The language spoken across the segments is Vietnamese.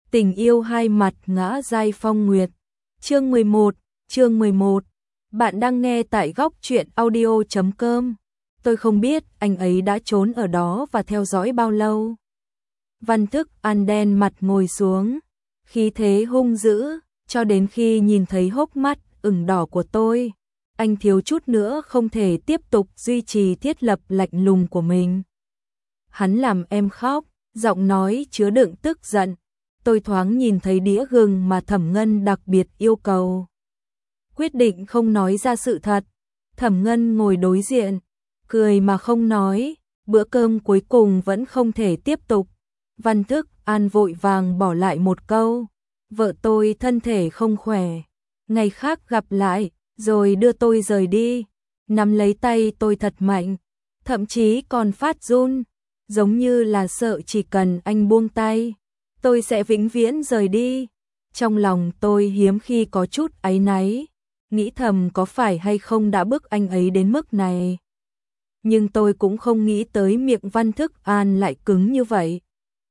Tình yêu hai mặt ngã giai phong nguyệt. Chương 11. Bạn đang nghe tại góc truyện audio.com. Tôi không biết anh ấy đã trốn ở đó và theo dõi bao lâu. Văn Thức An đen mặt ngồi xuống, khí thế hung dữ, cho đến khi nhìn thấy hốc mắt ửng đỏ của tôi, anh thiếu chút nữa không thể tiếp tục duy trì thiết lập lạnh lùng của mình. Hắn làm em khóc, giọng nói chứa đựng tức giận. Tôi thoáng nhìn thấy đĩa gừng mà Thẩm Ngân đặc biệt yêu cầu. Quyết định không nói ra sự thật. Thẩm Ngân ngồi đối diện, cười mà không nói. Bữa cơm cuối cùng vẫn không thể tiếp tục. Văn Thức An vội vàng bỏ lại một câu: vợ tôi thân thể không khỏe, ngày khác gặp lại, rồi đưa tôi rời đi. Nắm lấy tay tôi thật mạnh, thậm chí còn phát run, giống như là sợ chỉ cần anh buông tay, tôi sẽ vĩnh viễn rời đi. Trong lòng tôi hiếm khi có chút áy náy, nghĩ thầm có phải hay không đã bức anh ấy đến mức này. Nhưng tôi cũng không nghĩ tới miệng Văn Thức An lại cứng như vậy.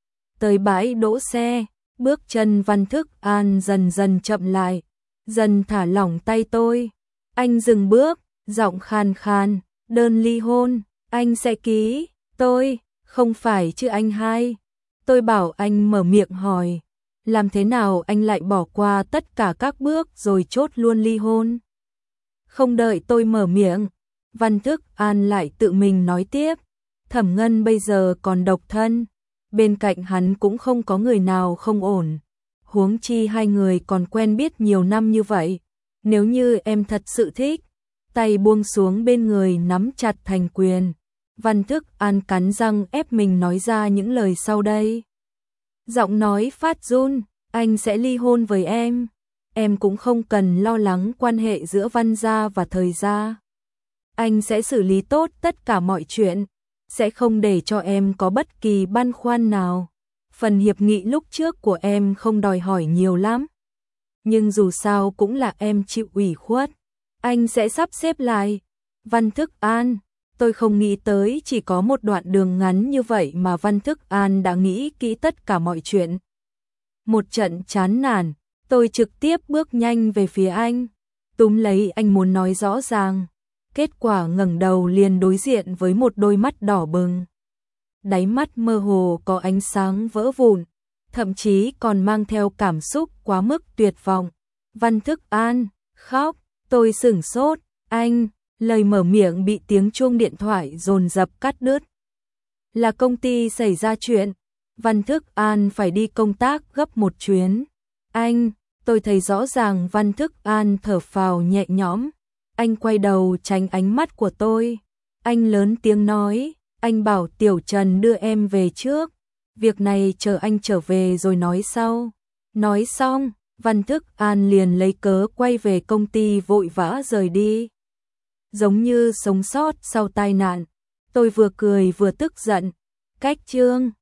Tới bãi đỗ xe, bước chân Văn Thức An dần dần chậm lại, dần thả lỏng tay tôi. Anh dừng bước, giọng khan khan: đơn ly hôn, anh sẽ ký. Tôi, không phải chứ anh hai. Tôi bảo anh mở miệng hỏi, làm thế nào anh lại bỏ qua tất cả các bước rồi chốt luôn ly hôn? Không đợi tôi mở miệng, Văn Thức An lại tự mình nói tiếp: Thẩm Ngân bây giờ còn độc thân, bên cạnh hắn cũng không có người nào không ổn. Huống chi hai người còn quen biết nhiều năm như vậy. Nếu như em thật sự thích, tay buông xuống bên người nắm chặt thành quyền. Văn Thức An cắn răng ép mình nói ra những lời sau đây. Giọng nói phát run: anh sẽ ly hôn với em cũng không cần lo lắng quan hệ giữa Văn gia và Thời gia. Anh sẽ xử lý tốt tất cả mọi chuyện, sẽ không để cho em có bất kỳ băn khoăn nào. Phần hiệp nghị lúc trước của em không đòi hỏi nhiều lắm, nhưng dù sao cũng là em chịu ủy khuất, anh sẽ sắp xếp lại. Văn Thức An, tôi không nghĩ tới chỉ có một đoạn đường ngắn như vậy mà Văn Thức An đã nghĩ kỹ tất cả mọi chuyện. Một trận chán nản, tôi trực tiếp bước nhanh về phía anh, túm lấy anh muốn nói rõ ràng. Kết quả ngẩng đầu liền đối diện với một đôi mắt đỏ bừng. Đáy mắt mơ hồ có ánh sáng vỡ vụn, thậm chí còn mang theo cảm xúc quá mức tuyệt vọng. Văn Thức An, khóc. Tôi sửng sốt, anh, lời mở miệng bị tiếng chuông điện thoại dồn dập cắt đứt. Là công ty xảy ra chuyện, Văn Thức An phải đi công tác gấp một chuyến. Anh, tôi thấy rõ ràng Văn Thức An thở phào nhẹ nhõm. Anh quay đầu tránh ánh mắt của tôi. Anh lớn tiếng nói, anh bảo Tiểu Trần đưa em về trước. Việc này chờ anh trở về rồi nói sau. Nói xong, Văn Thức An liền lấy cớ quay về công ty vội vã rời đi. Giống như sống sót sau tai nạn. Tôi vừa cười vừa tức giận. Cách chương